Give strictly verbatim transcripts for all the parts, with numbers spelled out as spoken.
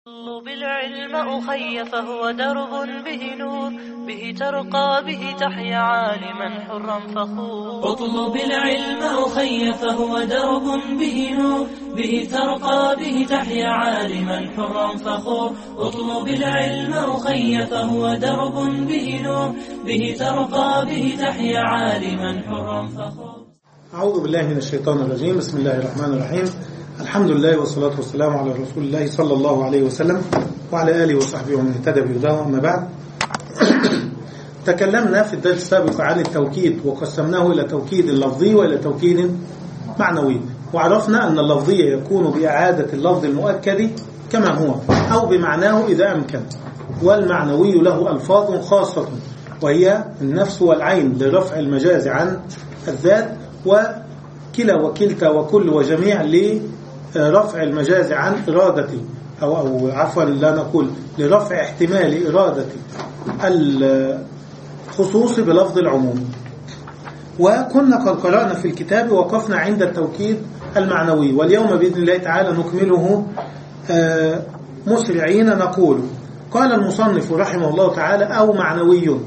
اطلب العلم أخي فهو درب به نور، به ترقى به تحيا عالما حرا فخور. اطلب العلم أخي فهو درب به نور، به ترقى به تحيا عالما حرا فخور. اطلب العلم أخي فهو درب به نور، به ترقى به تحيا عالما حرا فخور. أعوذ بالله من الشيطان الرجيم. بسم الله الرحمن الرحيم. الحمد لله والصلاة والسلام على رسول الله صلى الله عليه وسلم وعلى آله وصحبه ومن اهتدى بهداه. أما بعد، تكلمنا في الدرس السابق عن التوكيد وقسمناه إلى توكيد لفظي وإلى توكيد معنوي، وعرفنا أن اللفظي يكون بإعادة اللفظ المؤكد كما هو أو بمعناه إذا أمكن، والمعنوي له ألفاظ خاصة وهي النفس والعين لرفع المجاز عن الذات، وكلا وكلتا وكل وجميع لرفع المجاز عن إرادة أو, أو عفوا لا نقول لرفع احتمال إرادة الخصوص بلفظ العموم. وكنا قد قرأنا في الكتاب وقفنا عند التوكيد المعنوي، واليوم بإذن الله تعالى نكمله مسرعين. نقول قال المصنف رحمه الله تعالى أو معنوي،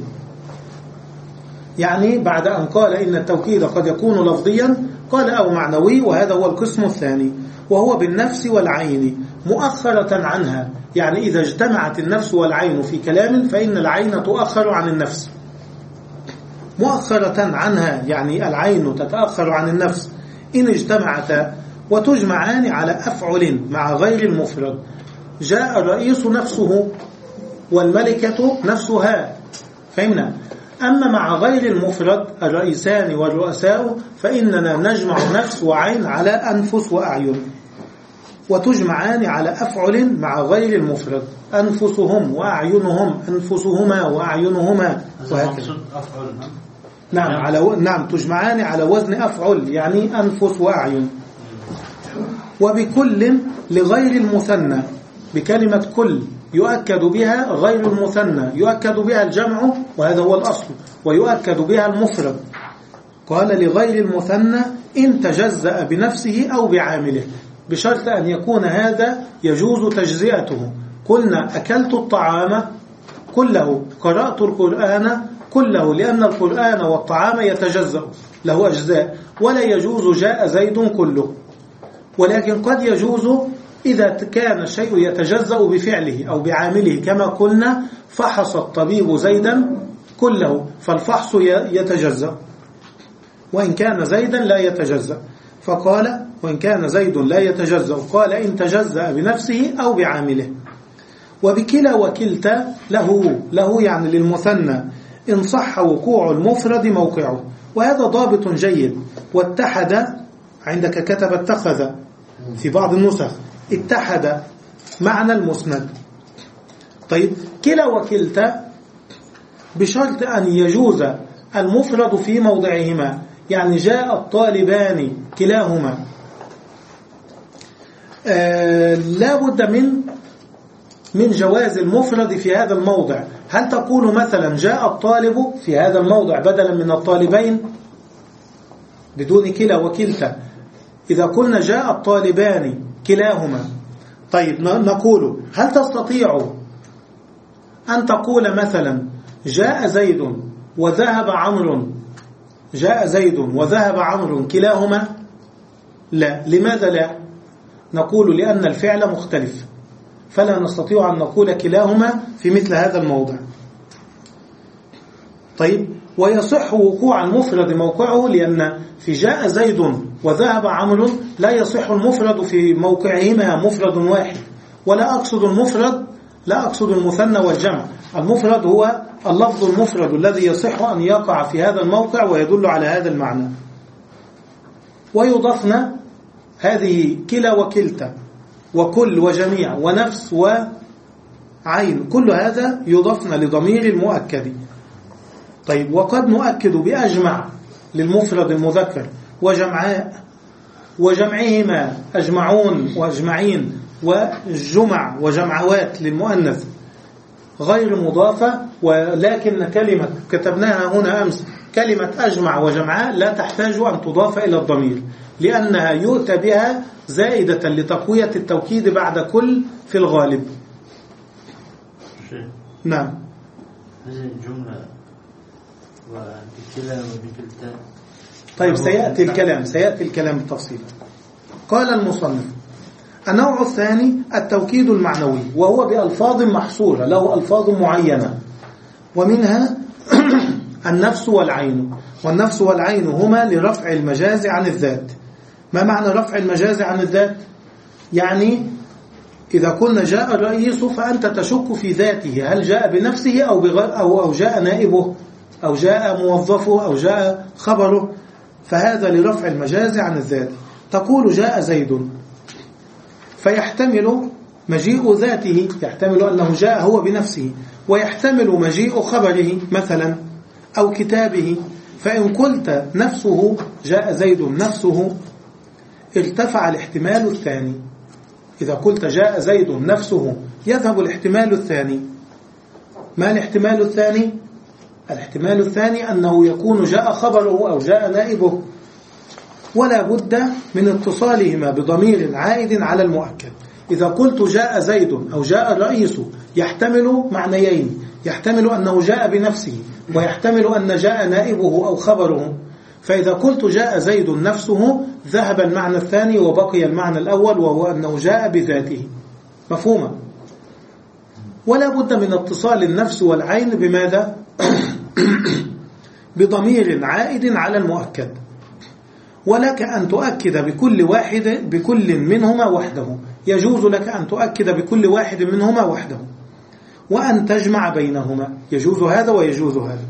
يعني بعد أن قال إن التوكيد قد يكون لفظيا قال أو معنوي، وهذا هو القسم الثاني، وهو بالنفس والعين مؤخرة عنها. يعني إذا اجتمعت النفس والعين في كلام فإن العين تؤخر عن النفس. مؤخرة عنها يعني العين تتأخر عن النفس إن اجتمعتا، وتجمعان على أفعل مع غير المفرد. جاء الرئيس نفسه والملكة نفسها، فهمنا. أما مع غير المفرد الرئيسان والرؤساء فإننا نجمع نفس وعين على أنفس وأعين، وتجمعان على أفعل مع غير المفرد. أنفسهم وأعينهم، أنفسهما وأعينهما، وهكذا. نعم على و... نعم تجمعان على وزن أفعل، يعني أنفس وأعين. وبكل لغير المثنى، بكلمة كل يؤكد بها غير المثنى، يؤكد بها الجمع وهذا هو الأصل، ويؤكد بها المفرد. قال لغير المثنى إن تجزأ بنفسه أو بعامله، بشرط أن يكون هذا يجوز تجزئته. قلنا أكلت الطعام كله، قرأت القرآن كله، لأن القرآن والطعام يتجزأ له أجزاء، ولا يجوز جاء زيد كله. ولكن قد يجوز إذا كان الشيء يتجزأ بفعله أو بعامله، كما قلنا فحص الطبيب زيدا كله، فالفحص يتجزأ، وإن كان زيدا لا يتجزأ. فقال وإن كان زيد لا يتجزأ، قال إن تجزأ بنفسه أو بعامله. وبكلا وكلتا له له يعني للمثنى إن صح وقوع المفرد موقعه، وهذا ضابط جيد. واتحد عندك كتب اتخذ في بعض النسخ، اتحد معنى المسند. طيب كلا وكلتا بشرط أن يجوز المفرد في موضعهما، يعني جاء الطالبان كلاهما. آه لا بد من من جواز المفرد في هذا الموضع. هل تقول مثلا جاء الطالب في هذا الموضع بدلا من الطالبين بدون كلا وكلتا؟ إذا قلنا جاء الطالبان كلاهما، طيب نقول هل تستطيع أن تقول مثلا جاء زيد وذهب عمرو، جاء زيد وذهب عمرو كلاهما؟ لا. لماذا لا؟ نقول لأن الفعل مختلف، فلا نستطيع أن نقول كلاهما في مثل هذا الموضع. طيب ويصح وقوع المفرد موقعه، لأن في جاء زيد وذهب عمرو لا يصح المفرد في موقعهما مفرد واحد. ولا أقصد المفرد، لا أقصد المثنى والجمع. المفرد هو اللفظ المفرد الذي يصح أن يقع في هذا الموقع ويدل على هذا المعنى. ويضفنا هذه كلا وكلتا وكل وجميع ونفس وعين، كل هذا يضفنا لضمير المؤكد. طيب وقد نؤكد بأجمع للمفرد المذكر، وجمعاء وجمعهما أجمعون وأجمعين، وجمع وجمعوات للمؤنث غير مضافة. ولكن كلمة كتبناها هنا أمس، كلمة أجمع وجمعاء لا تحتاج أن تضاف إلى الضمير، لأنها يؤتى بها زائدة لتقوية التوكيد بعد كل في الغالب. نعم. هذه الجملة وبكلا وبكلتا. طيب سيأتي الكلام سيأتي الكلام بالتفصيل. قال المصنف: النوع الثاني التوكيد المعنوي، وهو بألفاظ محصورة له ألفاظ معينة، ومنها النفس والعين. والنفس والعين هما لرفع المجاز عن الذات. ما معنى رفع المجاز عن الذات؟ يعني إذا قلنا جاء الرئيس فأنت تشك في ذاته، هل جاء بنفسه أو, أو, أو جاء نائبه أو جاء موظفه أو جاء خبره، فهذا لرفع المجاز عن الذات. تقول جاء زيد، فيحتمل مجيء ذاته، يحتمل أنه جاء هو بنفسه، ويحتمل مجيء خبره مثلا أو كتابه. فإن قلت نفسه جاء زيد نفسه ارتفع الاحتمال الثاني. إذا قلت جاء زيد نفسه يذهب الاحتمال الثاني. ما الاحتمال الثاني؟ الاحتمال الثاني أنه يكون جاء خبره أو جاء نائبه، ولا بد من اتصالهما بضمير عائد على المؤكد. إذا قلت جاء زيد أو جاء الرئيس يحتمل معنيين، يحتمل أنه جاء بنفسه ويحتمل أن جاء نائبه أو خبره. فإذا قلت جاء زيد نفسه ذهب المعنى الثاني وبقي المعنى الأول، وهو أنه جاء بذاته. مفهومة؟ ولا بد من اتصال النفس والعين بماذا؟ بضمير عائد على المؤكد. ولك أن تؤكد بكل واحد بكل منهما وحده، يجوز لك أن تؤكد بكل واحد منهما وحده، وأن تجمع بينهما، يجوز هذا ويجوز هذا،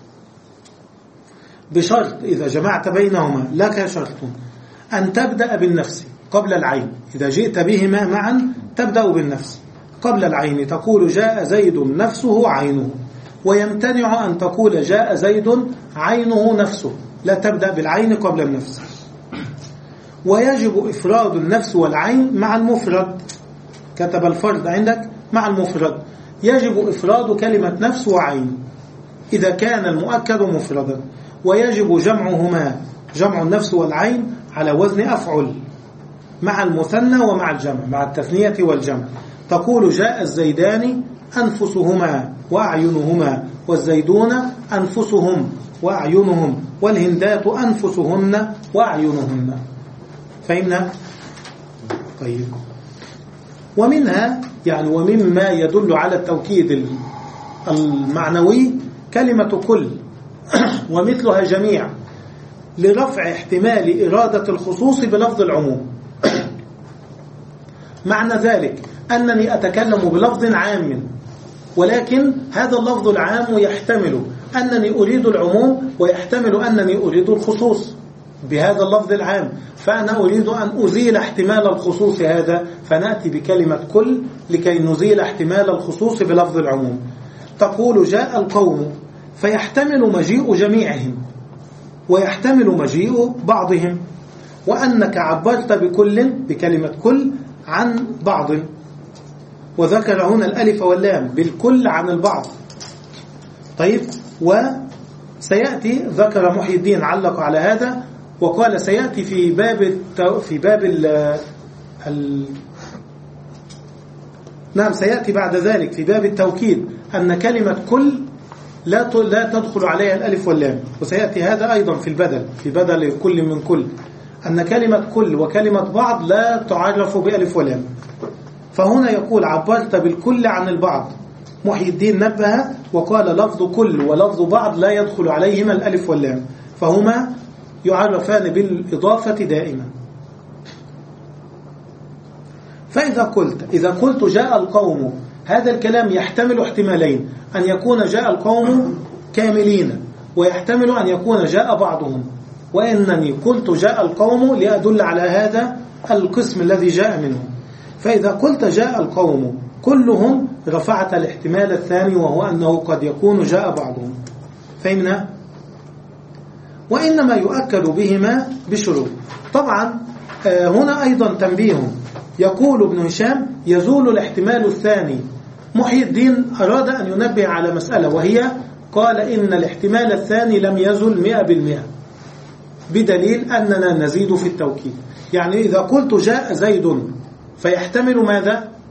بشرط إذا جمعت بينهما لك شرط أن تبدأ بالنفس قبل العين. إذا جئت بهما معا تبدأ بالنفس قبل العين، تقول جاء زيد نفسه عينه، ويمتنع أن تقول جاء زيد عينه نفسه، لا تبدأ بالعين قبل النفس. ويجب إفراد النفس والعين مع المفرد، كتب الفرد عندك مع المفرد، يجب إفراد كلمة نفس وعين إذا كان المؤكد مفردا، ويجب جمعهما، جمع النفس والعين على وزن أفعل مع المثنى ومع الجمع، مع التثنية والجمع. تقول جاء الزيدان أنفسهما وأعينهما، والزيدون أنفسهم وأعينهم، والهندات أنفسهن وأعينهن. فهمنا؟ طيب. ومنها يعني ومما يدل على التوكيد المعنوي كلمة كل ومثلها جميع، لرفع احتمال إرادة الخصوص بلفظ العموم. معنى ذلك أنني أتكلم بلفظ عام، ولكن هذا اللفظ العام يحتمل أنني أريد العموم ويحتمل أنني أريد الخصوص بهذا اللفظ العام، فأنا أريد أن أزيل احتمال الخصوص هذا، فنأتي بكلمة كل لكي نزيل احتمال الخصوص بلفظ العموم. تقول جاء القوم، فيحتمل مجيء جميعهم ويحتمل مجيء بعضهم، وأنك عبرت بكل بكلمة كل عن بعض، وذكر هنا الألف واللام بالكل عن البعض. طيب، وسيأتي ذكر محي الدين علق على هذا وقال سيأتي في باب التو... في باب ال... ال... نعم سيأتي بعد ذلك في باب التوكيد أن كلمة كل لا ت... لا تدخل عليها الألف واللام، وسيأتي هذا أيضا في البدل، في بدل كل من كل، أن كلمة كل وكلمة بعض لا تعرف بألف ولام. فهنا يقول عبرت بالكل عن البعض. محي الدين نبه وقال لفظ كل ولفظ بعض لا يدخل عليهما الألف واللام، فهما يعرفان بالإضافة دائما. فإذا قلت إذا قلت جاء القوم، هذا الكلام يحتمل احتمالين، أن يكون جاء القوم كاملين، ويحتمل أن يكون جاء بعضهم، وإنني قلت جاء القوم لأدل على هذا القسم الذي جاء منهم. فإذا قلت جاء القوم كلهم رفعت الاحتمال الثاني، وهو أنه قد يكون جاء بعضهم. فهمنا؟ وإنما يؤكد بهما بشروط. طبعا هنا أيضا تنبيه، يقول ابن هشام يزول الاحتمال الثاني. محي الدين أراد أن ينبه على مسألة، وهي قال إن الاحتمال الثاني لم يزل مئة بالمئة، بدليل أننا نزيد في التوكيد. يعني إذا قلت جاء زيد فيحتمل ماذا؟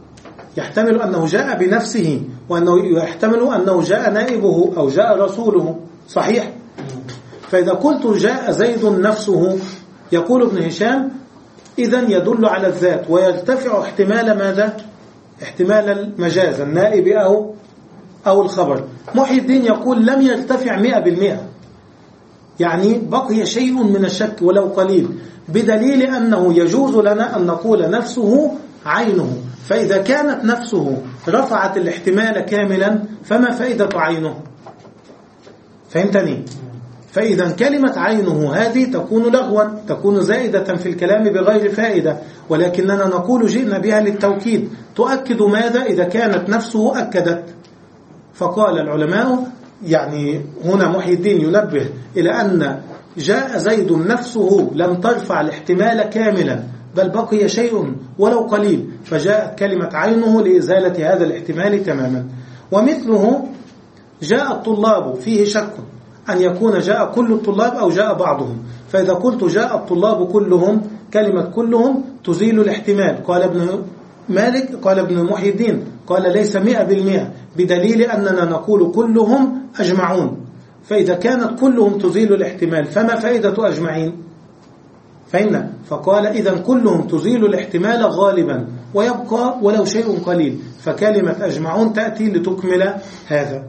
يحتمل أنه جاء بنفسه، وأنه يحتمل أنه جاء نائبه أو جاء رسوله، صحيح؟ فإذا قلت جاء زيد نفسه، يقول ابن هشام إذن يدل على الذات ويرتفع احتمال ماذا؟ احتمال المجاز النائب أو أو الخبر. محي الدين يقول لم يرتفع مئة بالمئة، يعني بقي شيء من الشك ولو قليل، بدليل أنه يجوز لنا أن نقول نفسه عينه، فإذا كانت نفسه رفعت الاحتمال كاملا فما فائدة عينه؟ فهمتني؟ فإذا كلمة عينه هذه تكون لغوا، تكون زائدة في الكلام بغير فائدة، ولكننا نقول جئنا بها للتوكيد. تؤكد ماذا؟ إذا كانت نفسه أكدت. فقال العلماء، يعني هنا محي الدين ينبه إلى أن جاء زيد نفسه لم ترفع الاحتمال كاملا، بل بقي شيء ولو قليل، فجاءت كلمة عينه لإزالة هذا الاحتمال تماما. ومثله جاء الطلاب، فيه شك أن يكون جاء كل الطلاب أو جاء بعضهم، فإذا قلت جاء الطلاب كلهم، كلمة كلهم تزيل الاحتمال. قال ابن مالك، قال ابن محي الدين، قال ليس مئة بالمئة، بدليل أننا نقول كلهم أجمعون، فإذا كانت كلهم تزيل الاحتمال فما فائدة أجمعين؟ فهمنا؟ فقال إذن كلهم تزيل الاحتمال غالبا ويبقى ولو شيء قليل، فكلمة أجمعون تأتي لتكمل هذا.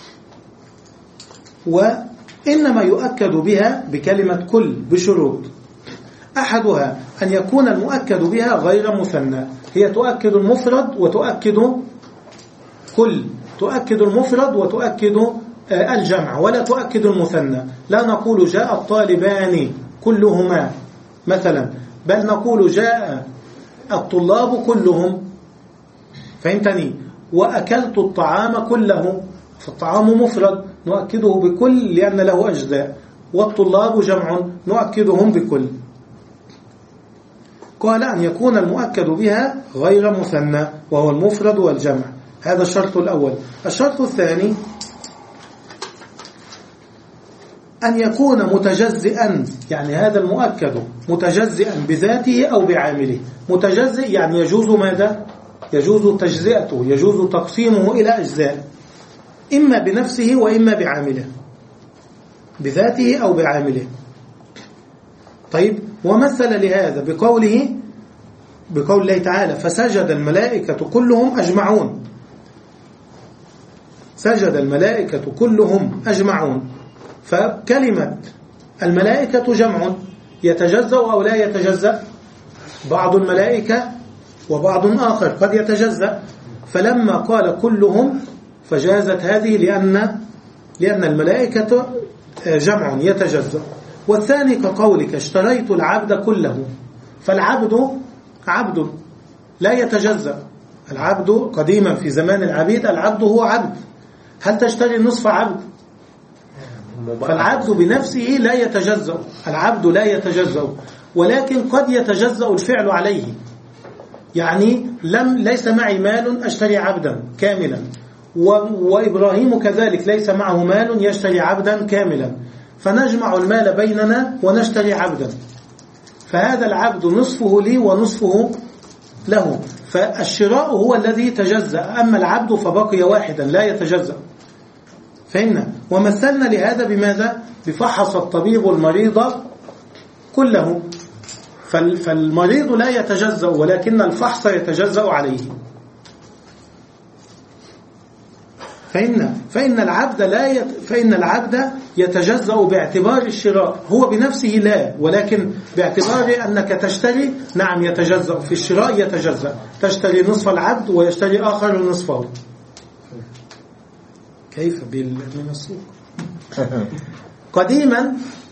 وإنما يؤكد بها بكلمة كل بشروط، أحدها أن يكون المؤكد بها غير مثنى، هي تؤكد المفرد وتؤكد كل، تؤكد المفرد وتؤكد الجمع ولا تؤكد المثنى. لا نقول جاء الطالبان كلهما مثلا، بل نقول جاء الطلاب كلهم، فهمتني؟ وأكلت الطعام كله، فالطعام مفرد نؤكده بكل لأن له أجزاء، والطلاب جمع نؤكدهم بكل. قال أن يكون المؤكد بها غير مثنى وهو المفرد والجمع، هذا الشرط الأول. الشرط الثاني أن يكون متجزئا، يعني هذا المؤكد متجزئا بذاته أو بعامله. متجزئ يعني يجوز ماذا؟ يجوز تجزئته، يجوز تقسيمه إلى أجزاء، إما بنفسه وإما بعامله، بذاته أو بعامله. طيب، ومثل لهذا بقوله بقول الله تعالى فسجد الملائكة كلهم أجمعون، سجد الملائكة كلهم أجمعون، فكلمة الملائكة جمع يتجزأ أو لا يتجزأ؟ بعض الملائكة وبعض آخر قد يتجزأ، فلما قال كلهم فجازت هذه لأن لأن الملائكة جمع يتجزأ. والثاني كقولك اشتريت العبد كله، فالعبد عبد لا يتجزأ، العبد قديما في زمان العبيد العبد هو عبد، هل تشتري نصف عبد؟ فالعبد بنفسه لا يتجزأ، العبد لا يتجزأ، ولكن قد يتجزأ الفعل عليه، يعني لم ليس معي مال أشتري عبدا كاملا، وإبراهيم كذلك ليس معه مال يشتري عبدا كاملا، فنجمع المال بيننا ونشتري عبدا، فهذا العبد نصفه لي ونصفه له، فالشراء هو الذي تجزأ، أما العبد فبقي واحدا لا يتجزأ. فهمنا؟ ومثلنا لهذا بماذا؟ بفحص الطبيب المريض كله، فالمريض لا يتجزأ ولكن الفحص يتجزأ عليه. فإن فإن العبد لا يت فإن العبد يتجزأ باعتبار الشراء، هو بنفسه لا، ولكن باعتبار أنك تشتري نعم يتجزأ، في الشراء يتجزأ، تشتري نصف العبد ويشتري آخر نصفه. كيف من السوق؟ قديما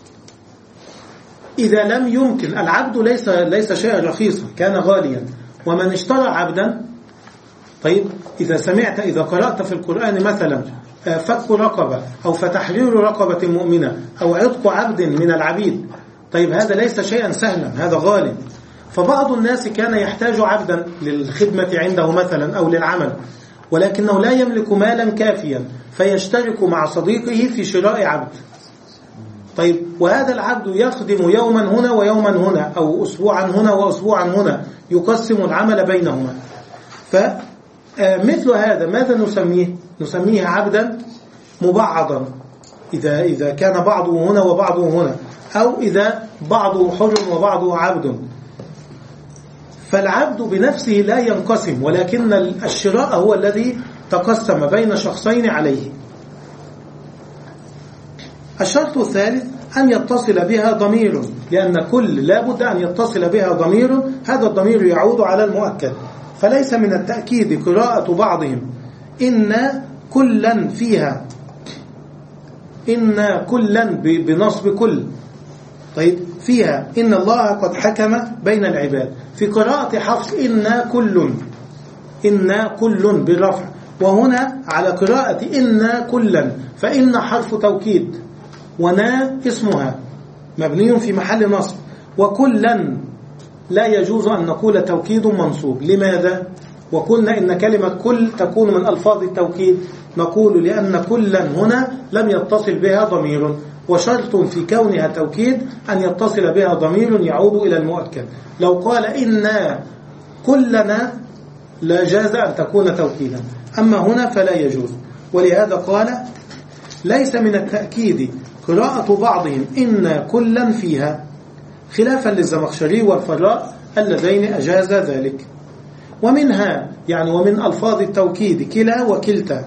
إذا لم يمكن، العبد ليس ليس شيئا رخيصا، كان غاليا، ومن اشترى عبدا، طيب إذا سمعت إذا قرأت في القرآن مثلا فك رقبة أو فتحرير رقبة مؤمنة أو عتق عبد من العبيد، طيب هذا ليس شيئا سهلا، هذا غالي، فبعض الناس كان يحتاج عبدا للخدمة عنده مثلا أو للعمل، ولكنه لا يملك مالا كافيا فيشترك مع صديقه في شراء عبد. طيب وهذا العبد يخدم يوما هنا ويوما هنا أو أسبوعا هنا وأسبوعا هنا، يقسم العمل بينهما، مثل هذا ماذا نسميه؟ نسميه عبدا مبعضا إذا, إذا كان بعضه هنا وبعضه هنا، أو إذا بعضه حر وبعضه عبد. فالعبد بنفسه لا ينقسم، ولكن الشراء هو الذي تقسم بين شخصين عليه. الشرط الثالث أن يتصل بها ضمير، لأن كل لا بد أن يتصل بها ضمير، هذا الضمير يعود على المؤكد. فليس من التأكيد قراءة بعضهم إن كلا فيها، إن كلا بنصب كل، طيب فيها إن الله قد حكم بين العباد. في قراءة حفص إن كل، إن كل بالرفع، وهنا على قراءة إن كلا، فإن حرف توكيد ونا اسمها مبني في محل نصب، وكلا لا يجوز أن نقول توكيد منصوب. لماذا؟ وقلنا إن كلمة كل تكون من ألفاظ التوكيد، نقول لأن كلا هنا لم يتصل بها ضمير، وشرط في كونها توكيد أن يتصل بها ضمير يعود إلى المؤكد. لو قال إنا كلنا لا جاز أن تكون توكيدا، أما هنا فلا يجوز. ولهذا قال ليس من التأكيد قراءة بعضهم إن كلا فيها، خلافا للزمخشري والفراء اللذين أجاز ذلك. ومنها يعني ومن ألفاظ التوكيد كلا وكلتا،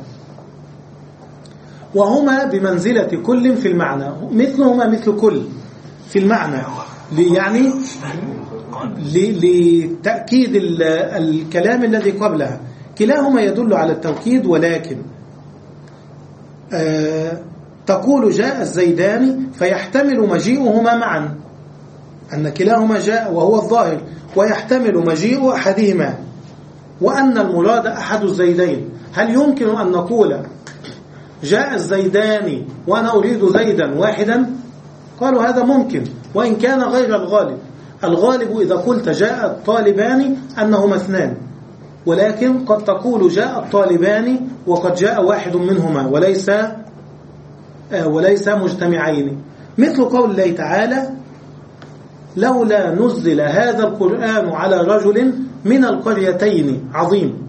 وهما بمنزلة كل في المعنى، مثلهما مثل كل في المعنى، يعني لتأكيد الكلام الذي قبلها. كلاهما يدل على التوكيد، ولكن آه تقول جاء الزيدان فيحتمل مجيئهما معا، أن كلاهما جاء وهو الظاهر، ويحتمل مجيء أحدهما، وأن المراد أحد الزيدين. هل يمكن أن نقول جاء الزيدان وأنا أريد زيدا واحدا؟ قالوا هذا ممكن، وإن كان غير الغالب. الغالب إذا قلت جاء الطالبان أنهما اثنان، ولكن قد تقول جاء الطالبان وقد جاء واحد منهما وليس وليس مجتمعين، مثل قول الله تعالى لولا نزل هذا القرآن على رجل من القريتين عظيم.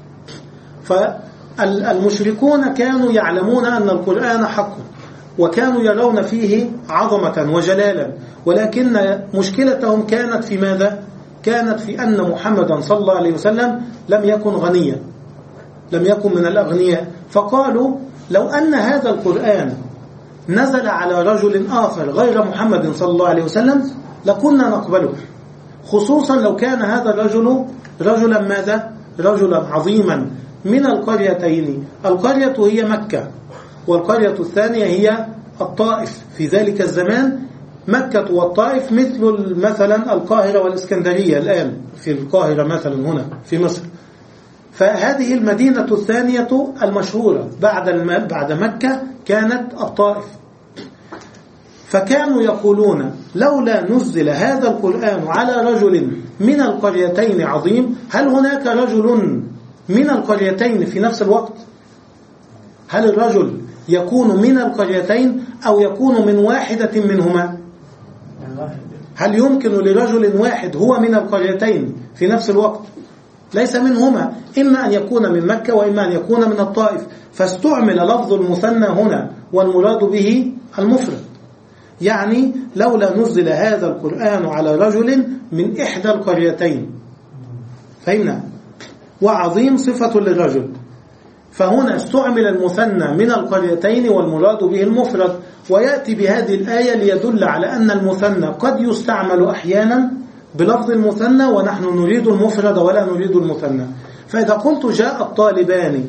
فالمشركون كانوا يعلمون أن القرآن حق، وكانوا يرون فيه عظمة وجلالا، ولكن مشكلتهم كانت في ماذا؟ كانت في أن محمدا صلى الله عليه وسلم لم يكن غنيا، لم يكن من الأغنياء. فقالوا لو أن هذا القرآن نزل على رجل آخر غير محمد صلى الله عليه وسلم لكنا نقبله، خصوصا لو كان هذا الرجل رجلا ماذا؟ رجلا عظيما من القريتين. القرية هي مكة، والقرية الثانية هي الطائف. في ذلك الزمان مكة والطائف مثل مثلا القاهرة والإسكندرية الآن، في القاهرة مثلا هنا في مصر. فهذه المدينة الثانية المشهورة بعد بعد مكة كانت الطائف. فكانوا يقولون لولا نزل هذا القرآن على رجل من القريتين عظيم. هل هناك رجل من القريتين في نفس الوقت؟ هل الرجل يكون من القريتين أو يكون من واحدة منهما؟ هل يمكن لرجل واحد هو من القريتين في نفس الوقت؟ ليس منهما، إما أن يكون من مكة وإما أن يكون من الطائف. فاستعمل لفظ المثنى هنا والمراد به المفرد، يعني لولا نزل هذا القرآن على رجل من إحدى القريتين. فهمنا؟ وعظيم صفة للرجل، فهنا استعمل المثنى من القريتين والمراد به المفرد. ويأتي بهذه الآية ليدل على أن المثنى قد يستعمل أحيانا بلفظ المثنى ونحن نريد المفرد ولا نريد المثنى. فإذا قلت جاء الطالبان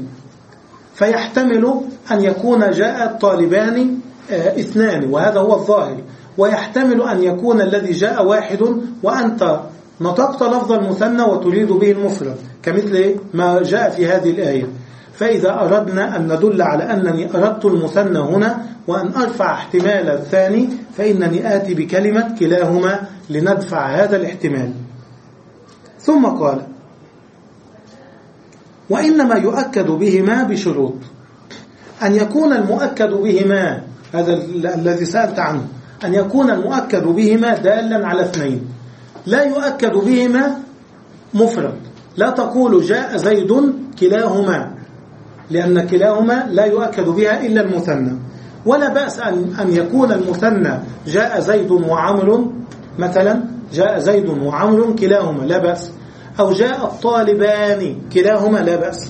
فيحتمل أن يكون جاء الطالبان اثنان، وهذا هو الظاهر، ويحتمل أن يكون الذي جاء واحد وأنت نطقت لفظ المثنى وتريد به المفرد، كمثل ما جاء في هذه الآية. فإذا أردنا أن ندل على أنني أردت المثنى هنا وأن أرفع احتمال الثاني، فإنني آتي بكلمة كلاهما لندفع هذا الاحتمال. ثم قال وإنما يؤكد بهما بشروط: أن يكون المؤكد بهما، هذا الذي سألت عنه، أن يكون المؤكد بهما دالا على اثنين، لا يؤكد بهما مفرد، لا تقول جاء زيد كلاهما، لأن كلاهما لا يؤكد بها إلا المثنى. ولا بأس أن أن يكون المثنى جاء زيد وعمر مثلا، جاء زيد وعمر كلاهما لا بأس، أو جاء الطالبان كلاهما لا بأس.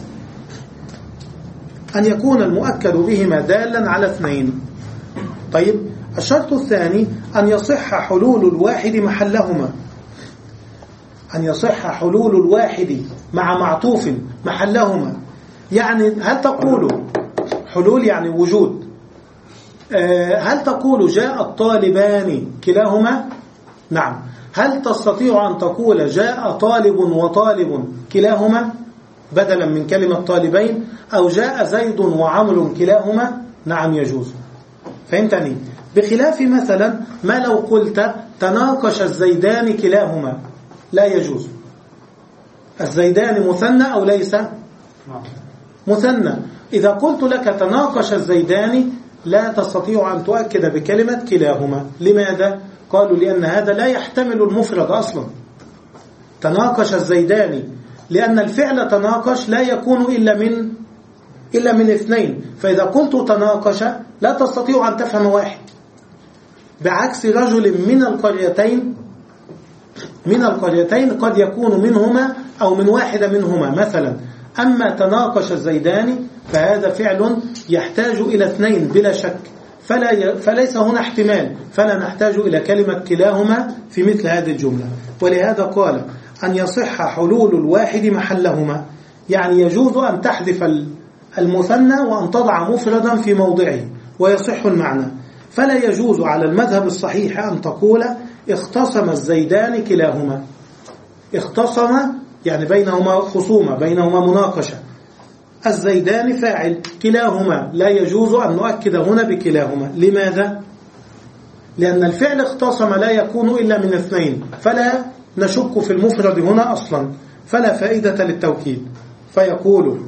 أن يكون المؤكد بهما دالا على اثنين. طيب الشرط الثاني أن يصح حلول الواحد محلهما، أن يصح حلول الواحد مع معطوف محلهما. يعني هل تقول حلول يعني وجود، هل تقول جاء الطالبان كلاهما؟ نعم. هل تستطيع أن تقول جاء طالب وطالب كلاهما بدلا من كلمة طالبين، أو جاء زيد وعمر كلاهما؟ نعم يجوز. فهمتني؟ بخلاف مثلا ما لو قلت تناقش الزيدان كلاهما، لا يجوز. الزيدان مثنى أو ليس مثنى. إذا قلت لك تناقش الزيدان لا تستطيع أن تؤكد بكلمة كلاهما. لماذا؟ قالوا لأن هذا لا يحتمل المفرد أصلا. تناقش الزيدان، لأن الفعل تناقش لا يكون إلا من إلا من اثنين، فإذا قلت تناقش لا تستطيع أن تفهم واحد، بعكس رجل من القريتين من القريتين قد يكون منهما أو من واحدة منهما مثلا. أما تناقش الزيدان فهذا فعل يحتاج إلى اثنين بلا شك، فلا ي... فليس هنا احتمال، فلا نحتاج إلى كلمة كلاهما في مثل هذه الجملة. ولهذا قال أن يصح حلول الواحد محلهما، يعني يجوز أن تحذف المثنى وأن تضع مفردا في موضعه ويصح المعنى. فلا يجوز على المذهب الصحيح أن تقول اختصم الزيدان كلاهما. اختصم يعني بينهما خصومة، بينهما مناقشة. الزيدان فاعل، كلاهما لا يجوز أن نؤكد هنا بكلاهما. لماذا؟ لأن الفعل اختصم لا يكون إلا من اثنين، فلا نشك في المفرد هنا أصلا، فلا فائدة للتوكيد. فيقول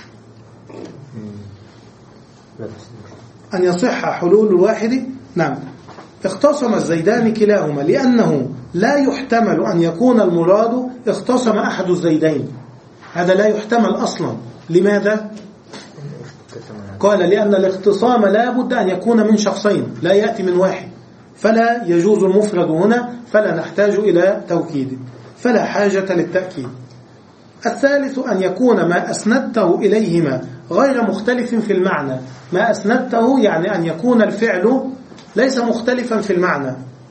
أن يصح حلول الواحد. نعم. اختصم الزيدان كلاهما، لأنه لا يحتمل أن يكون المراد اختصم أحد الزيدين، هذا لا يحتمل أصلا. لماذا؟ قال لأن الاختصام لا بد أن يكون من شخصين، لا يأتي من واحد، فلا يجوز المفرد هنا، فلا نحتاج إلى توكيد، فلا حاجة للتأكيد. الثالث أن يكون ما أسندته إليهما غير مختلف في المعنى. ما أسندته يعني أن يكون الفعل ليس مختلفا في المعنى.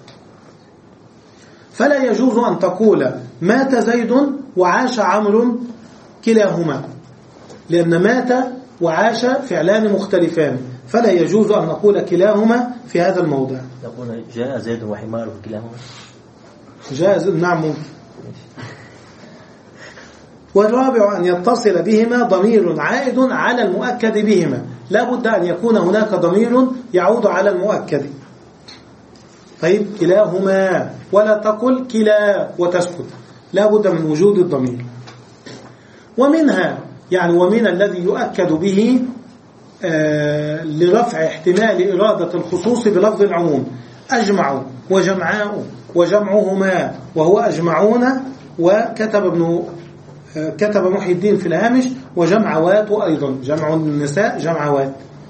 فلا يجوز أن تقول مات زيد وعاش عمرو كلاهما، لأن مات وعاش فعلان مختلفان، فلا يجوز أن نقول كلاهما في هذا الموضع. نقول جاء زيد وحماره كلاهما. جاء زيد، نعم ممكن. والرابع أن يتصل بهما ضمير عائد على المؤكد بهما، لا بد أن يكون هناك ضمير يعود على المؤكد. طيب كلاهما، ولا تقل كلا وتسكت، لا بد من وجود الضمير. ومنها يعني ومن الذي يؤكد به آه لرفع احتمال إرادة الخصوص بلفظ العموم أجمع وجمعاء وجمعهما وهو أجمعون، وكتب ابن آه كتب محي الدين في الهامش وجمعوات أيضا، جمع النساء جمعوات.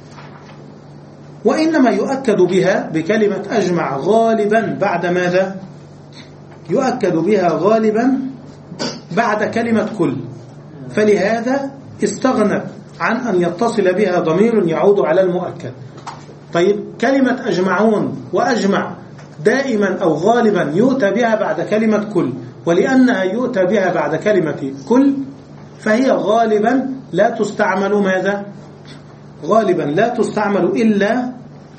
وإنما يؤكد بها بكلمة أجمع غالبا بعد ماذا؟ يؤكد بها غالبا بعد كلمة كل، فلهذا استغنت عن أن يتصل بها ضمير يعود على المؤكد. طيب كلمة أجمعون وأجمع دائما أو غالبا يؤتى بها بعد كلمة كل، ولأنها يؤتى بها بعد كلمة كل فهي غالبا لا تستعمل ماذا؟ غالبا لا تستعمل إلا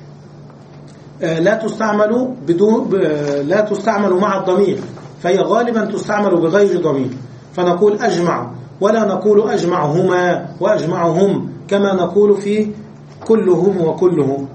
لا تستعمل بدون لا تستعمل مع الضمير، فهي غالبا تستعمل بغير ضمير، فنقول أجمع ولا نقول أجمعهما وأجمعهم كما نقول في كلهم وكلهم.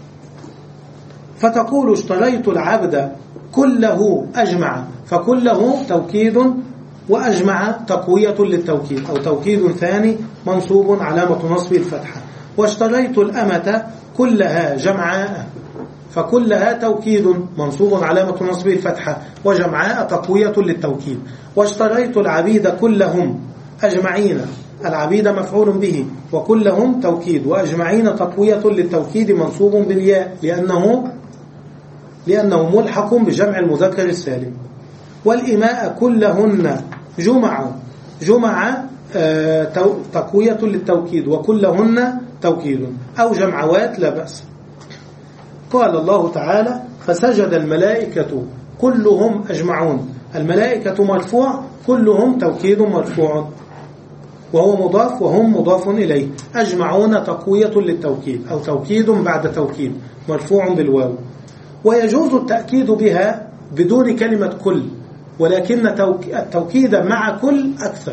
فتقول اشتريت العبد كله أجمع، فكله توكيد وأجمع تقوية للتوكيد أو توكيد ثاني منصوب علامة نصب الفتحة. واشتريت الأمة كلها جمعاء، فكلها توكيد منصوب علامة نصبه الفتحة، وجمعاء تقوية للتوكيد. واشتريت العبيد كلهم أجمعين، العبيد مفعول به، وكلهم توكيد، وأجمعين تقوية للتوكيد منصوب بالياء لأنه لأنه ملحق بجمع المذكر السالم. والإماء كلهن جمع جمع تقوية للتوكيد، وكلهن توكيد أو جمعوات لا بأس. قال الله تعالى فسجد الملائكة كلهم أجمعون، الملائكة مرفوع، كلهم توكيد مرفوع وهو مضاف وهم مضاف إليه. أجمعون تقوية للتوكيد أو توكيد بعد توكيد مرفوع بالواو. ويجوز التأكيد بها بدون كلمة كل، ولكن التوكيد مع كل أكثر.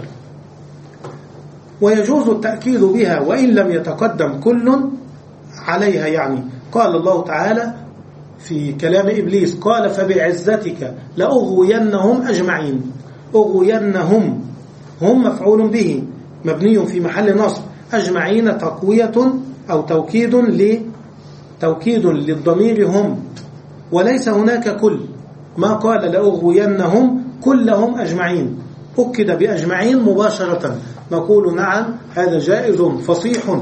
ويجوز التأكيد بها وإن لم يتقدم كل عليها، يعني قال الله تعالى في كلام إبليس قال فبعزتك لأغوينهم أجمعين. أغوينهم هم مفعول به مبني في محل نصب، أجمعين تقوية أو توكيد لتوكيد للضمير هم، وليس هناك كل، ما قال لأغوينهم كلهم أجمعين، أكد بأجمعين مباشرة، نقول نعم هذا جائز فصيح،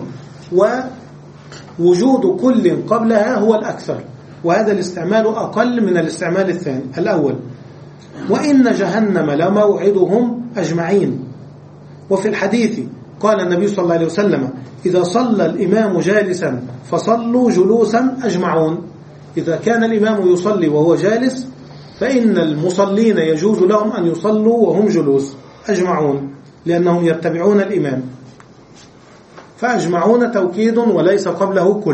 ووجود كل قبلها هو الأكثر، وهذا الاستعمال أقل من الاستعمال الثاني الأول. وإن جهنم لموعدهم أجمعين. وفي الحديث قال النبي صلى الله عليه وسلم إذا صلى الإمام جالسا فصلوا جلوسا أجمعون. إذا كان الإمام يصلي وهو جالس فإن المصلين يجوز لهم أن يصلوا وهم جلوس أجمعون، لأنهم يتبعون الإمام. فأجمعون توكيد وليس قبله كل.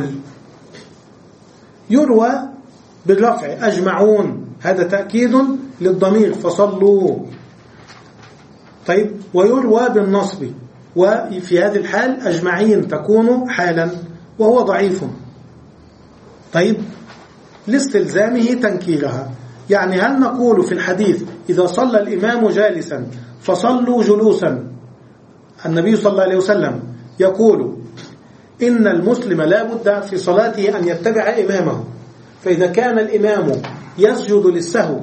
يروى بالرفع أجمعون، هذا تأكيد للضمير فصلوا. طيب، ويروى بالنصب، وفي هذه الحال أجمعين تكون حالا وهو ضعيف. طيب، لاستلزامه تنكيرها، يعني هل نقول في الحديث إذا صلى الإمام جالسا فصلوا جلوسا؟ النبي صلى الله عليه وسلم يقول إن المسلم لا بد في صلاته أن يتبع إمامه، فإذا كان الإمام يسجد للسهو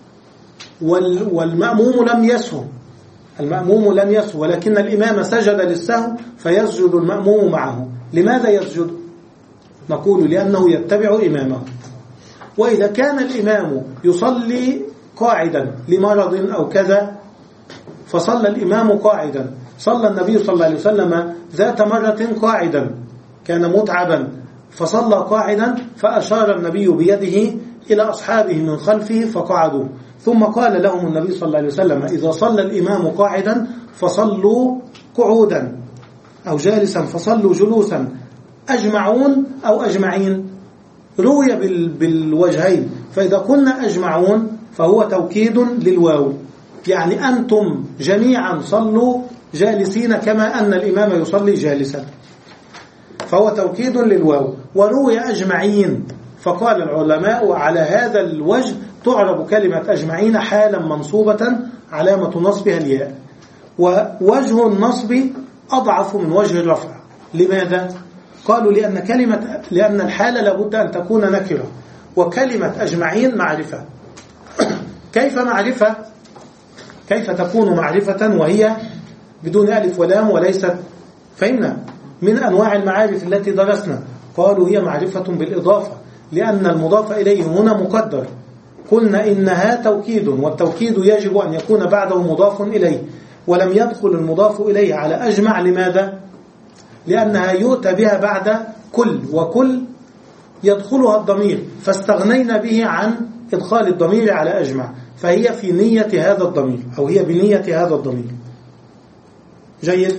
والمأموم لم يسهو المأموم لم يسهو ولكن الإمام سجد للسهو فيسجد المأموم معه، لماذا يسجد؟ نقول لأنه يتبع إمامه. وإذا كان الإمام يصلي قاعدا لمرض أو كذا فصلى الإمام قاعدا، صلى النبي صلى الله عليه وسلم ذات مرة قاعدا، كان متعبا فصلى قاعدا، فأشار النبي بيده إلى أصحابه من خلفه فقعدوا، ثم قال لهم النبي صلى الله عليه وسلم إذا صلى الإمام قاعدا فصلوا قعودا، أو جالسا فصلوا جلوسا، أجمعون أو أجمعين، روي بالوجهين. فإذا قلنا أجمعون فهو توكيد للواو، يعني أنتم جميعا صلوا جالسين كما أن الإمام يصلي جالسا، فهو توكيد للواو. وروي أجمعين، فقال العلماء على هذا الوجه تعرب كلمة أجمعين حالا منصوبة علامة نصبها الياء. ووجه النصب أضعف من وجه الرفع. لماذا؟ قالوا لأن كلمة لأن الحالة لابد أن تكون نكرة، وكلمة أجمعين معرفة. كيف معرفة؟ كيف تكون معرفة وهي بدون ألف ولام وليست؟ فهمنا من أنواع المعارف التي درسنا، قالوا هي معرفة بالإضافة، لأن المضاف إليه هنا مقدر. قلنا إنها توكيد، والتوكيد يجب أن يكون بعده مضاف إليه، ولم يدخل المضاف إليه على أجمع. لماذا؟ لأنها يؤتى بها بعد كل، وكل يدخلها الضمير، فاستغنينا به عن إدخال الضمير على أجمع، فهي في نية هذا الضمير، أو هي بنية هذا الضمير. جيد.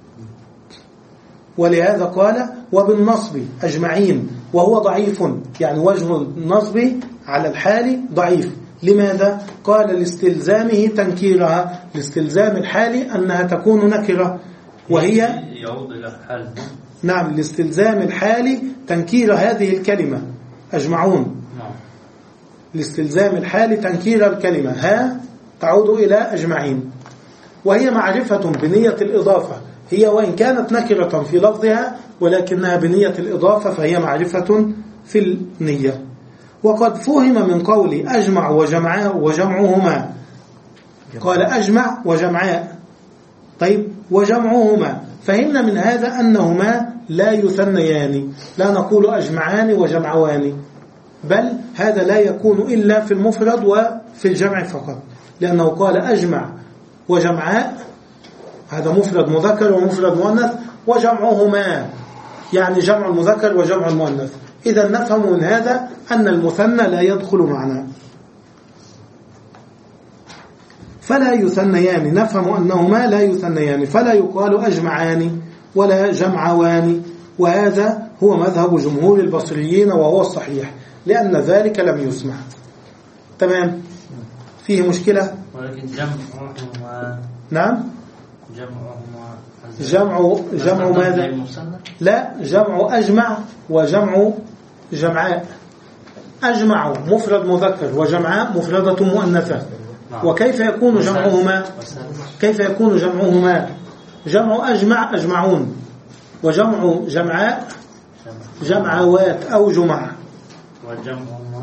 ولهذا قال وبالنصب أجمعين، وهو ضعيف، يعني وجه النصب على الحال ضعيف. لماذا؟ قال لاستلزامه تنكيرها، لاستلزام الحال أنها تكون نكرة، وهي يعود إلى الحال. نعم، لاستلزام الحال تنكير هذه الكلمة أجمعون. نعم. لاستلزام الحال تنكير الكلمة ها تعود إلى أجمعين، وهي معرفة بنية الإضافة، هي وإن كانت نكرة في لفظها ولكنها بنية الإضافة، فهي معرفة في النية. وقد فهم من قول أجمع وجمعاء وجمعهما، قال أجمع وجمعاء، طيب وجمعهما، فهمنا من هذا أنهما لا يثنيان، لا نقول أجمعان وجمعوان، بل هذا لا يكون إلا في المفرد وفي الجمع فقط، لأنه قال أجمع وجمعاء، هذا مفرد مذكر ومفرد مؤنث، وجمعهما يعني جمع المذكر وجمع المؤنث. إذا نفهم من هذا أن المثنى لا يدخل معنا، فلا يثنيان، نفهم أنهما لا يثنيان، فلا يقال أجمعان ولا جمعوان، وهذا هو مذهب جمهور البصريين وهو الصحيح، لأن ذلك لم يسمع. تمام؟ فيه مشكلة؟ ولكن جمعهما، نعم جمعهما جمع جمع ماذا؟ لا، جمع أجمع وجمع جمعاء. أجمع مفرد مذكر وجمعاء مفردة مؤنثة، وكيف يكون جمعهما؟ كيف يكون جمعهما؟ جمع أجمع أجمعون، وجمع جمعاء جمعوات أو جمع. وجمعهما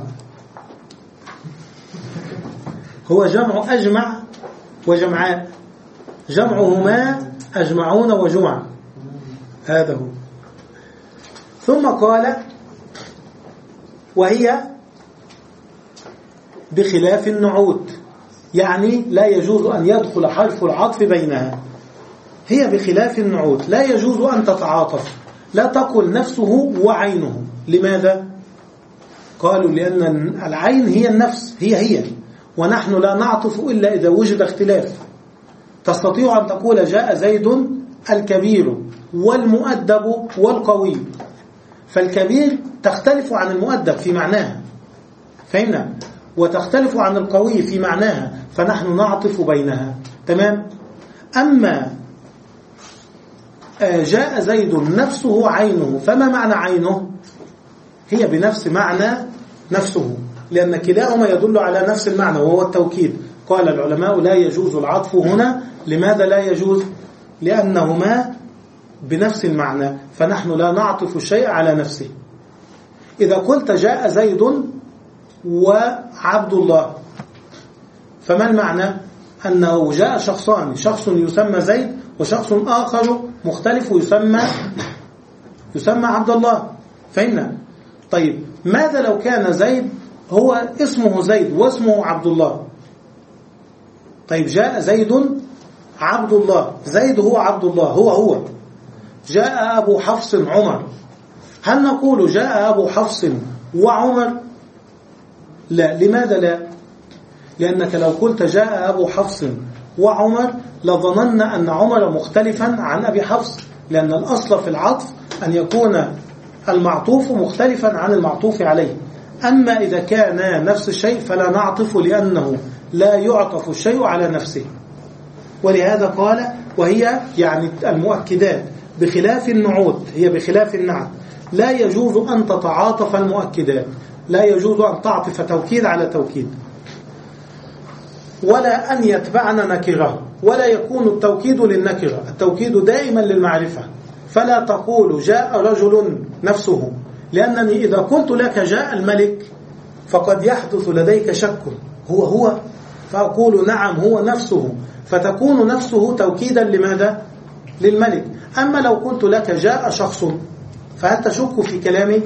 هو جمع أجمع وجمعاء، جمعهما أجمعون وجمع، هذا هو. ثم قال وهي بخلاف النعوت، يعني لا يجوز أن يدخل حرف العطف بينها، هي بخلاف النعوت، لا يجوز أن تتعاطف، لا تقل نفسه وعينه. لماذا؟ قالوا لأن العين هي النفس، هي هي، ونحن لا نعطف إلا إذا وجد اختلاف. تستطيع أن تقول جاء زيد الكبير والمؤدب والقوي، فالكبير تختلف عن المؤدب في معناها، فهمنا؟ وتختلف عن القوي في معناها، فنحن نعطف بينها. تمام؟ أما جاء زيد نفسه عينه، فما معنى عينه؟ هي بنفس معنى نفسه، لأن كلاهما يدل على نفس المعنى وهو التوكيد. قال العلماء لا يجوز العطف هنا. لماذا لا يجوز؟ لأنهما بنفس المعنى، فنحن لا نعطف الشيء على نفسه. إذا قلت جاء زيد وعبد الله، فما المعنى؟ أنه جاء شخصان، شخص يسمى زيد وشخص آخر مختلف يسمى يسمى عبد الله، فهمنا؟ طيب ماذا لو كان زيد هو اسمه زيد واسمه عبد الله؟ طيب جاء زيد عبد الله، زيد هو عبد الله، هو هو. جاء أبو حفص عمر، هل نقول جاء أبو حفص وعمر؟ لا. لماذا لا؟ لأنك لو قلت جاء أبو حفص وعمر لظننا أن عمر مختلفا عن أبي حفص، لأن الأصل في العطف أن يكون المعطوف مختلفا عن المعطوف عليه. أما إذا كان نفس الشيء فلا نعطف، لأنه لا يعطف الشيء على نفسه. ولهذا قال وهي يعني المؤكدات بخلاف النعوت، هي بخلاف النعت، لا يجوز أن تتعاطف المؤكدات، لا يجوز أن تعطف توكيد على توكيد، ولا أن يتبعن نكرة، ولا يكون التوكيد للنكرة، التوكيد دائما للمعرفة. فلا تقول جاء رجل نفسه، لأنني إذا قلت لك جاء الملك فقد يحدث لديك شك، هو هو، فأقول نعم هو نفسه، فتكون نفسه توكيدا لماذا؟ للملك. أما لو قلت لك جاء شخص فهل تشك في كلامي؟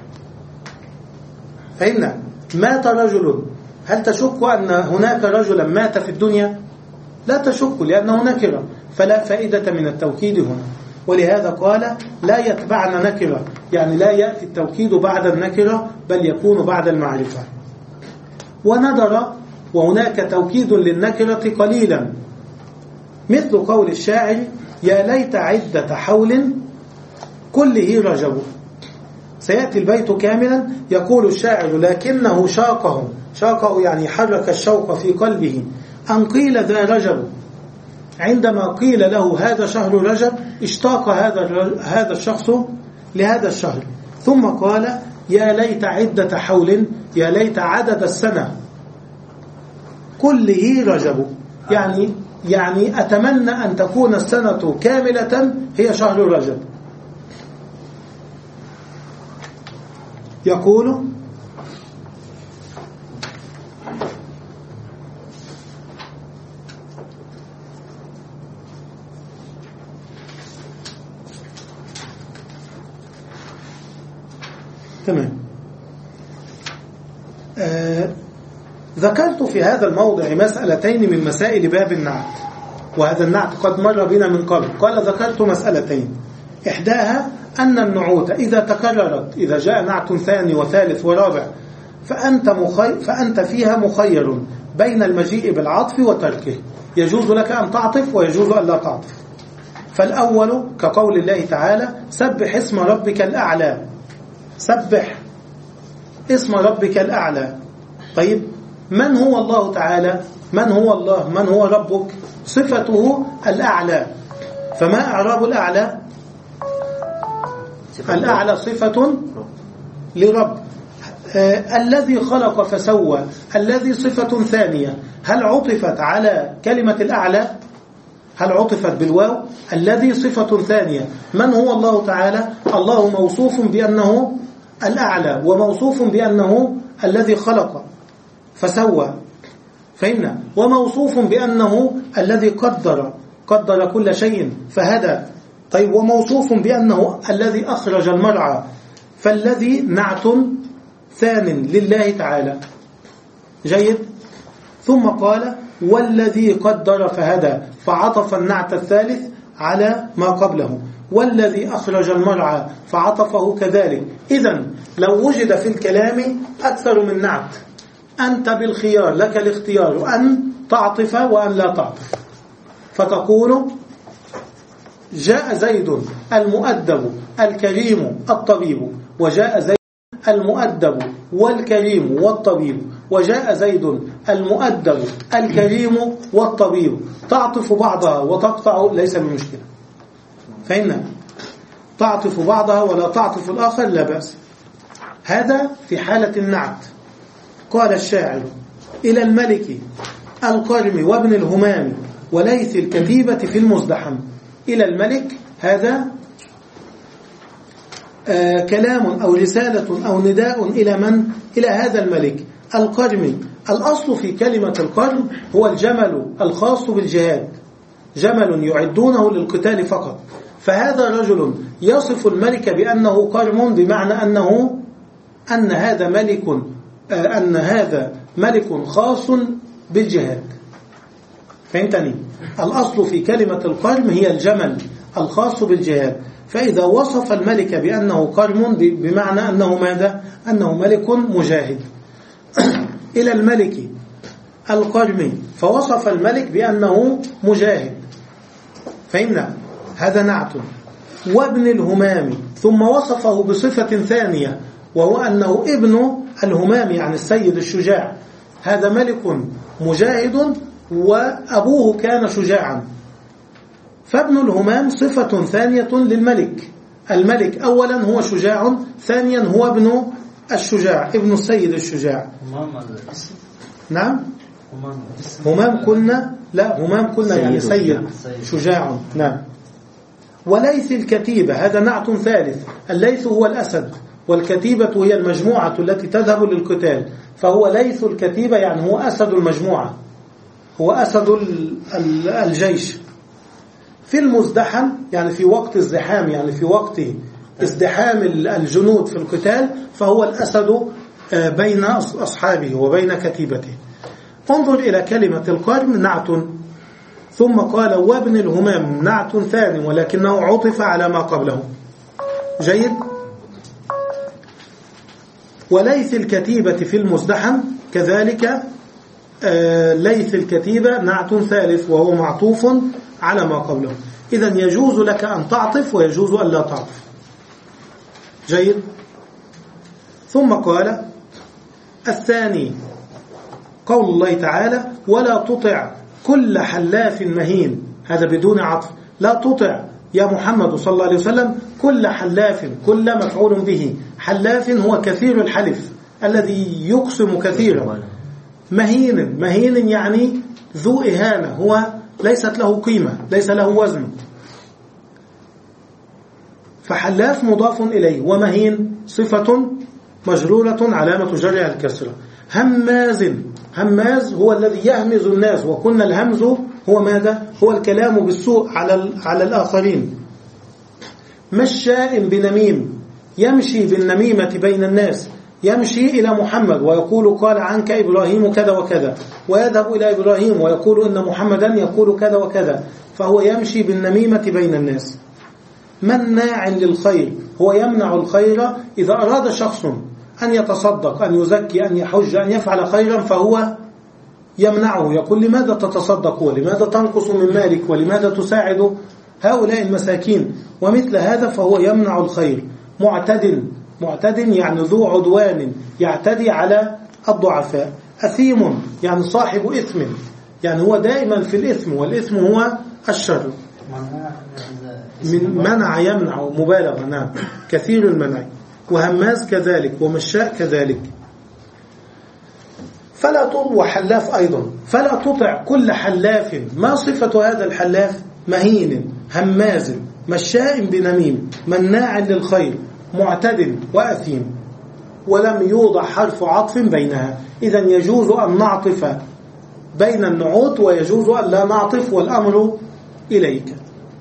فإن مات رجل، هل تشك أن هناك رجلا مات في الدنيا؟ لا تشك، لأنه نكرة، فلا فائدة من التوكيد هنا. ولهذا قال لا يتبعن نكرة، يعني لا يأتي التوكيد بعد النكرة بل يكون بعد المعرفة. وندر، وهناك توكيد للنكرة قليلا، مثل قول الشاعر يا ليت عدة حول كله رجب. سيأتي البيت كاملا. يقول الشاعر لكنه شاقه، شاقه يعني حرك الشوق في قلبه، أن قيل ذا رجب. عندما قيل له هذا شهر رجب اشتاق هذا هذا الشخص لهذا الشهر. ثم قال يا ليت عدة حول، يا ليت عدد السنة كله رجب، يعني يعني أتمنى أن تكون السنة كاملة هي شهر رجب. تمام. آه ذكرت في هذا الموضع مسألتين من مسائل باب النعت، وهذا النعت قد مر بنا من قبل. قال ذكرت مسألتين، إحداها أن النعوت إذا تكررت، إذا جاء نعت ثاني وثالث ورابع، فأنت, مخي... فأنت فيها مخير بين المجيء بالعطف وتركه، يجوز لك أن تعطف ويجوز أن لا تعطف. فالأول كقول الله تعالى سبح اسم ربك الأعلى، سبح اسم ربك الأعلى. طيب من هو الله تعالى؟ من هو الله؟ من هو ربك؟ صفته الأعلى. فما أعراب الأعلى؟ الأعلى صفة لرب. آه الذي خلق فسوى، الذي صفة ثانية. هل عطفت على كلمة الأعلى؟ هل عطفت بالواو؟ الذي صفة ثانية. من هو الله تعالى؟ الله موصوف بأنه الأعلى، وموصوف بأنه الذي خلق فسوى، فهمنا، وموصوف بأنه الذي قدر قدر كل شيء فهدى. طيب وموصوف بأنه الذي أخرج المرعى، فالذي نعت ثان لله تعالى. جيد. ثم قال والذي قدر فهدى، فعطف النعت الثالث على ما قبله، والذي أخرج المرعى فعطفه كذلك. إذن لو وجد في الكلام أكثر من نعت أنت بالخيار، لك الاختيار أن تعطف وأن لا تعطف، فتقول جاء زيد المؤدب الكريم الطبيب، وجاء زيد المؤدب والكريم والطبيب، وجاء زيد المؤدب الكريم والطبيب. تعطف بعضها وتقطع ليس بمشكلة، فإن تعطف بعضها ولا تعطف الآخر لا بأس. هذا في حالة النعت. قال الشاعر إلى الملك القرم وابن الهمام وليث الكتيبة في المزدحم. إلى الملك هذا آه كلام أو رسالة أو نداء إلى من؟ إلى هذا الملك. القرم، الأصل في كلمة القرم هو الجمل الخاص بالجهاد، جمل يعدونه للقتال فقط. فهذا رجل يصف الملك بأنه قرم، بمعنى أنه أن هذا ملك آه أن هذا ملك خاص بالجهاد. فهمتني؟ الأصل في كلمة القرم هي الجمل الخاص بالجهاد. فإذا وصف الملك بأنه قرم بمعنى أنه ماذا؟ أنه ملك مجاهد. إلى الملك القرم، فوصف الملك بأنه مجاهد، فهمنا؟ هذا نعت. وابن الهمام، ثم وصفه بصفة ثانية وهو أنه ابن الهمام، يعني السيد الشجاع. هذا ملك مجاهد وأبوه كان شجاعا. فابن الهمام صفة ثانية للملك. الملك أولا هو شجاع، ثانيا هو ابن الشجاع، ابن السيد الشجاع. نعم همام كنا، لا همام كنا يعني سيد شجاع. نعم. وليث الكتيبة، هذا نعت ثالث. الليث هو الأسد، والكتيبة هي المجموعة التي تذهب للقتال، فهو ليث الكتيبة يعني هو أسد المجموعة، هو أسد الجيش. في المزدحم يعني في وقت الزحام، يعني في وقت ازدحام الجنود في القتال، فهو الأسد بين أصحابه وبين كتيبته. انظر إلى كلمة القرم نعت، ثم قال وابن الهمام نعت ثاني ولكنه عطف على ما قبله. جيد. وليث الكتيبة في المزدحم كذلك، آه ليث الكتيبة نعت ثالث وهو معطوف على ما قبله. إذن يجوز لك أن تعطف ويجوز أن لا تعطف. جيد. ثم قال الثاني قول الله تعالى ولا تطع كل حلاف مهين، هذا بدون عطف. لا تطع يا محمد صلى الله عليه وسلم كل حلاف، كل مفعول به. حلاف هو كثير الحلف الذي يقسم كثيرا. مهين، مهين يعني ذو إهانة، هو ليست له قيمة، ليس له وزن. فحلاف مضاف إليه، ومهين صفة مجرورة علامة جرها الكسرة. هماز، هماز هو الذي يهمز الناس، وكنا الهمز هو ماذا؟ هو الكلام بالسوء على على الآخرين. مشاء بنميم، يمشي بالنميمة بين الناس، يمشي إلى محمد ويقول قال عنك إبراهيم كذا وكذا، ويذهب إلى إبراهيم ويقول إن محمدا يقول كذا وكذا، فهو يمشي بالنميمة بين الناس. مناع للخير، هو يمنع الخير. إذا أراد شخص أن يتصدق، أن يزكي، أن يحج، أن يفعل خيرا، فهو يمنعه، يقول لماذا تتصدق ولماذا تنقص من مالك ولماذا تساعد هؤلاء المساكين ومثل هذا، فهو يمنع الخير. معتد، معتد يعني ذو عدوان، يعتدي على الضعفاء. أثيم يعني صاحب إثم، يعني هو دائما في الإثم، والإثم هو الشر. من منع يمنع مبالغة، نعم، كثير المنع. وهماز كذلك، ومشاء كذلك. فلا تطع، وحلاف أيضا، فلا تطع كل حلاف. ما صفة هذا الحلاف؟ مهين، هماز، مشاء بنميم، مناع للخير، معتد وأثيم. ولم يوضع حرف عطف بينها، إذن يجوز أن نعطف بين النعوت ويجوز أن لا نعطف، والأمر إليك.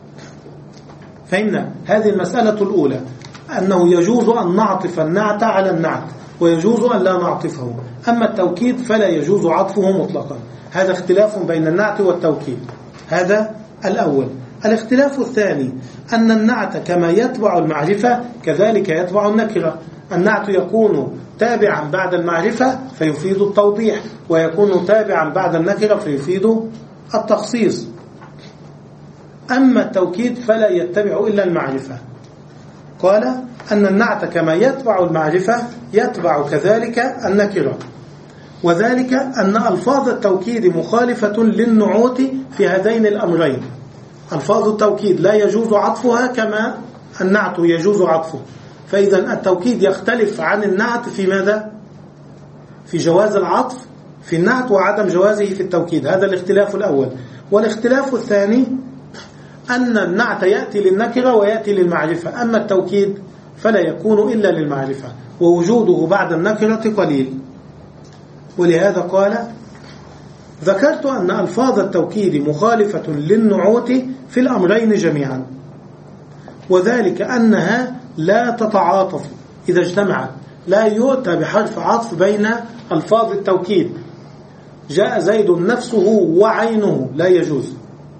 فإن هذه المسألة الأولى، أنه يجوز أن نعطف النعت على النعت ويجوز أن لا نعطفه. أما التوكيد فلا يجوز عطفه مطلقا. هذا اختلاف بين النعت والتوكيد، هذا الأول. الاختلاف الثاني أن النعت كما يتبع المعرفة كذلك يتبع النكرة. النعت يكون تابعا بعد المعرفة فيفيد التوضيح، ويكون تابعا بعد النكرة فيفيد التخصيص. أما التوكيد فلا يتبع إلا المعرفة. قال أن النعت كما يتبع المعرفة يتبع كذلك النكرة، وذلك أن ألفاظ التوكيد مخالفة للنعوت في هذين الأمرين. ألفاظ التوكيد لا يجوز عطفها كما النعت يجوز عطفه، فإذا التوكيد يختلف عن النعت في ماذا؟ في جواز العطف في النعت وعدم جوازه في التوكيد. هذا الاختلاف الأول. والاختلاف الثاني أن النعت يأتي للنكرة ويأتي للمعرفة، أما التوكيد فلا يكون إلا للمعرفة، ووجوده بعد النكرة قليل. ولهذا قال: ذكرت أن ألفاظ التوكيد مخالفة للنعوت في الأمرين جميعا، وذلك أنها لا تتعاطف إذا اجتمعت. لا يؤتى بحرف عطف بين ألفاظ التوكيد. جاء زيد نفسه وعينه، لا يجوز،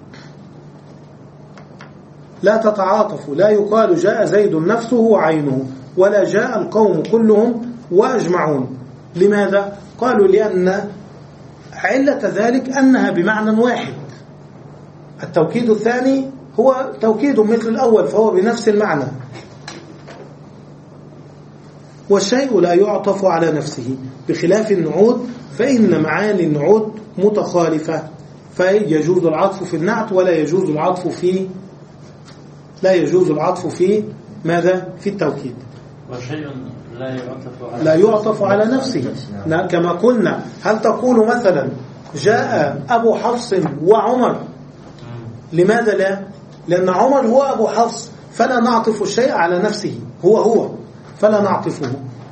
لا تتعاطف. لا يقال جاء زيد نفسه وعينه، ولا جاء القوم كلهم وأجمعون. لماذا؟ قالوا لأن علة ذلك أنها بمعنى واحد. التوكيد الثاني هو توكيد مثل الأول، فهو بنفس المعنى. والشيء لا يعطف على نفسه بخلاف النعوت، فإن معاني النعوت متخالفة، فيجوز العطف في النعت ولا يجوز العطف في لا يجوز العطف في ماذا؟ في التوكيد. وشيء لا يعطف على لا يعطف على نفسه، كما قلنا. هل تقول مثلا جاء أبو حفص وعمر؟ لماذا لا؟ لأن عمر هو أبو حفص، فلا نعطف الشيء على نفسه، هو هو فلا نعطفه.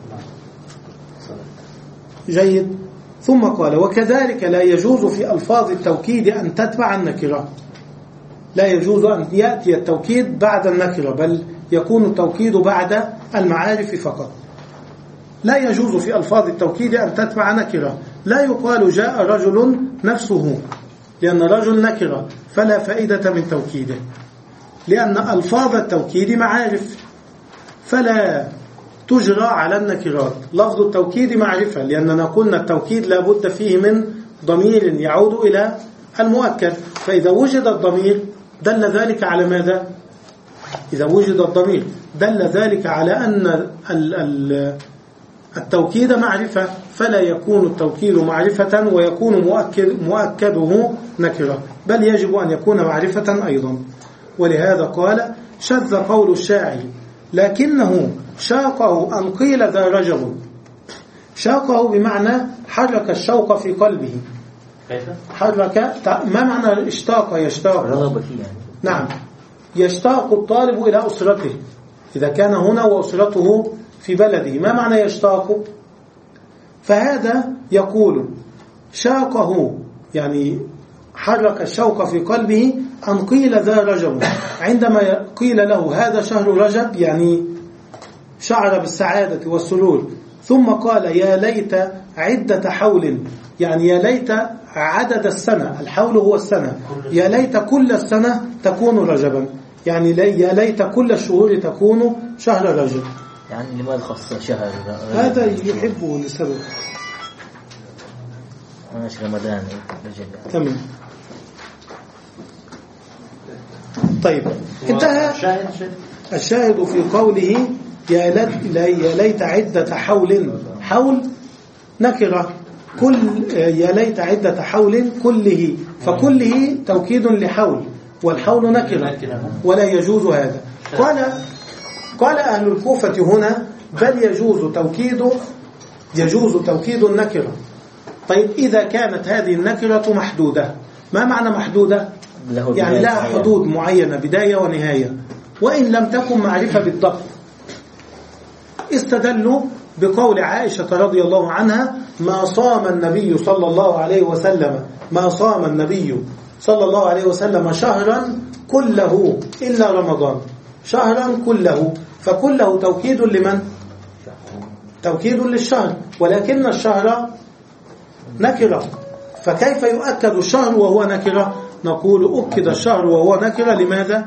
جيد. ثم قال: وكذلك لا يجوز في ألفاظ التوكيد أن تتبع النكرة. لا يجوز أن يأتي التوكيد بعد النكرة، بل يكون التوكيد بعد المعارف فقط. لا يجوز في ألفاظ التوكيد أن تتبع نكرة. لا يقال جاء رجل نفسه، لأن رجل نكرة فلا فائدة من توكيده، لأن ألفاظ التوكيد معارف فلا تجرى على النكرات. لفظ التوكيد معرفة، لأننا قلنا التوكيد لا بد فيه من ضمير يعود إلى المؤكد، فإذا وجد الضمير دل ذلك على ماذا؟ إذا وجد الضمير دل ذلك على أن التوكيد معرفة، فلا يكون التوكيد معرفة ويكون مؤكد مؤكده نكرة، بل يجب أن يكون معرفة أيضا. ولهذا قال: شذ قول الشاعر لكنه شاقه أن قيل ذا رجل. شاقه بمعنى حرك الشوق في قلبه. حرك، ما معنى اشتاق؟ يشتاق، رغب فيه يعني. نعم، يشتاق الطالب إلى أسرته إذا كان هنا وأسرته في بلده. ما معنى يشتاق؟ فهذا يقول شاقه يعني حرك الشوق في قلبه أن قيل ذا رجب. عندما قيل له هذا شهر رجب يعني شعر بالسعادة والسرور ثم قال يا ليت عدة حول، يعني يا ليت عدد السنة، الحول هو السنة، يا ليت كل السنة تكون رجبا، يعني يا ليت كل الشهور تكون شهر رجب. يعني لماذا خص شهر؟ هذا يحبه لسبب ماشي رمضان رجب. تمام. طيب انتهى الشاهد في قوله يا ليت يا ليت عدة حول، حول نكرة، كل يا ليت عدة حول كله، فكله توكيد لحول والحول نكرة ولا يجوز هذا. قال قال أهل الكوفة هنا بل يجوز توكيد يجوز توكيد النكرة. طيب إذا كانت هذه النكرة محدودة، ما معنى محدودة؟ يعني لها حدود معينة بداية ونهاية، وإن لم تكن معرفة بالضبط. استدلوا بقول عائشة رضي الله عنها ما صام النبي صلى الله عليه وسلم ما صام النبي صلى الله عليه وسلم شهرا كله إلا رمضان، شهرا كله، فكله توكيد لمن؟ توكيد للشهر، ولكن الشهر نكرة، فكيف يؤكد الشهر وهو نكرة؟ نقول أكد الشهر وهو نكرة. لماذا؟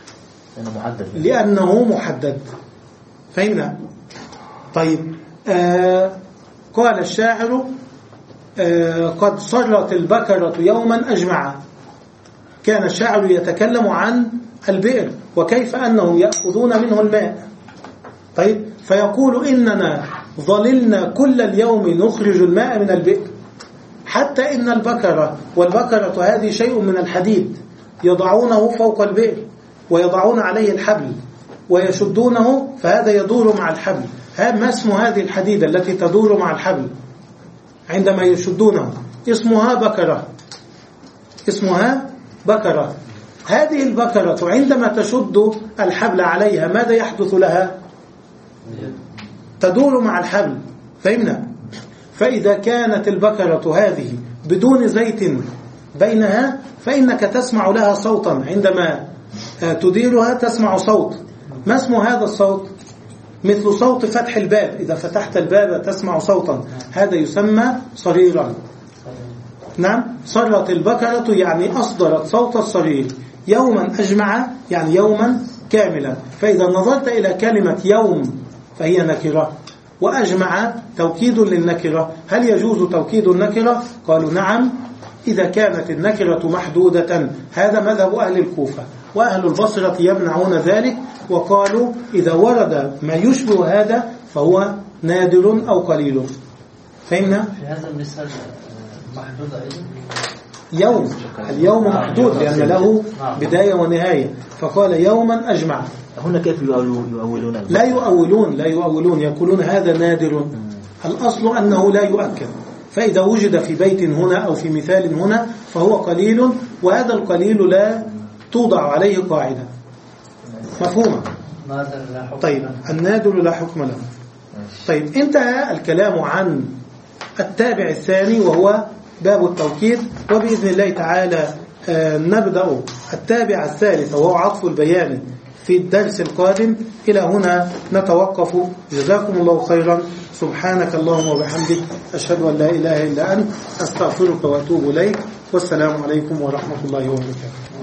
لأنه محدد. فهمنا؟ طيب آه قال الشاعر آه قد صرت البكرة يوما أجمع. كان الشاعر يتكلم عن البئر وكيف أنهم يأخذون منه الماء. طيب فيقول إننا ظللنا كل اليوم نخرج الماء من البئر، حتى إن البكرة، والبكرة هذه شيء من الحديد يضعونه فوق البئر ويضعون عليه الحبل ويشدونه، فهذا يدور مع الحبل. ما اسم هذه الحديدة التي تدور مع الحبل عندما يشدونه؟ اسمها بكرة، اسمها بكرة. هذه البكرة عندما تشد الحبل عليها ماذا يحدث لها؟ تدور مع الحبل. فهمنا؟ فإذا كانت البكرة هذه بدون زيت بينها فإنك تسمع لها صوتا، عندما تديرها تسمع صوت. ما اسم هذا الصوت؟ مثل صوت فتح الباب، إذا فتحت الباب تسمع صوتا، هذا يسمى صريرا. نعم، صرت البكرة يعني أصدرت صوت الصرير يوما أجمع، يعني يوما كاملا. فإذا نظرت إلى كلمة يوم فهي نكرة، وأجمع توكيد للنكرة. هل يجوز توكيد النكرة؟ قالوا نعم إذا كانت النكرة محدودة. هذا مذهب أهل الكوفة، وأهل البصرة يمنعون ذلك، وقالوا إذا ورد ما يشبه هذا فهو نادر أو قليل. فهمنا؟ في هذا المثال محدود أيضا يوم، اليوم محدود لأن له بداية ونهاية، فقال يوما أجمع. هنا كيف يؤولون؟ لا يؤولون لا يؤولون يقولون هذا نادر. الأصل أنه لا يؤكد، فإذا وجد في بيت هنا أو في مثال هنا فهو قليل، وهذا القليل لا توضع عليه قاعدة. مفهومة؟ طيب النادر لا حكم له. طيب انتهى الكلام عن التابع الثاني وهو باب التوكيد، وبإذن الله تعالى نبدأ التابع الثالث وهو عطف البيان في الدرس القادم. إلى هنا نتوقف. جزاكم الله خيرا. سبحانك اللهم وبحمدك، أشهد أن لا إله إلا أنت، أستغفرك وأتوب إليك، والسلام عليكم ورحمة الله وبركاته.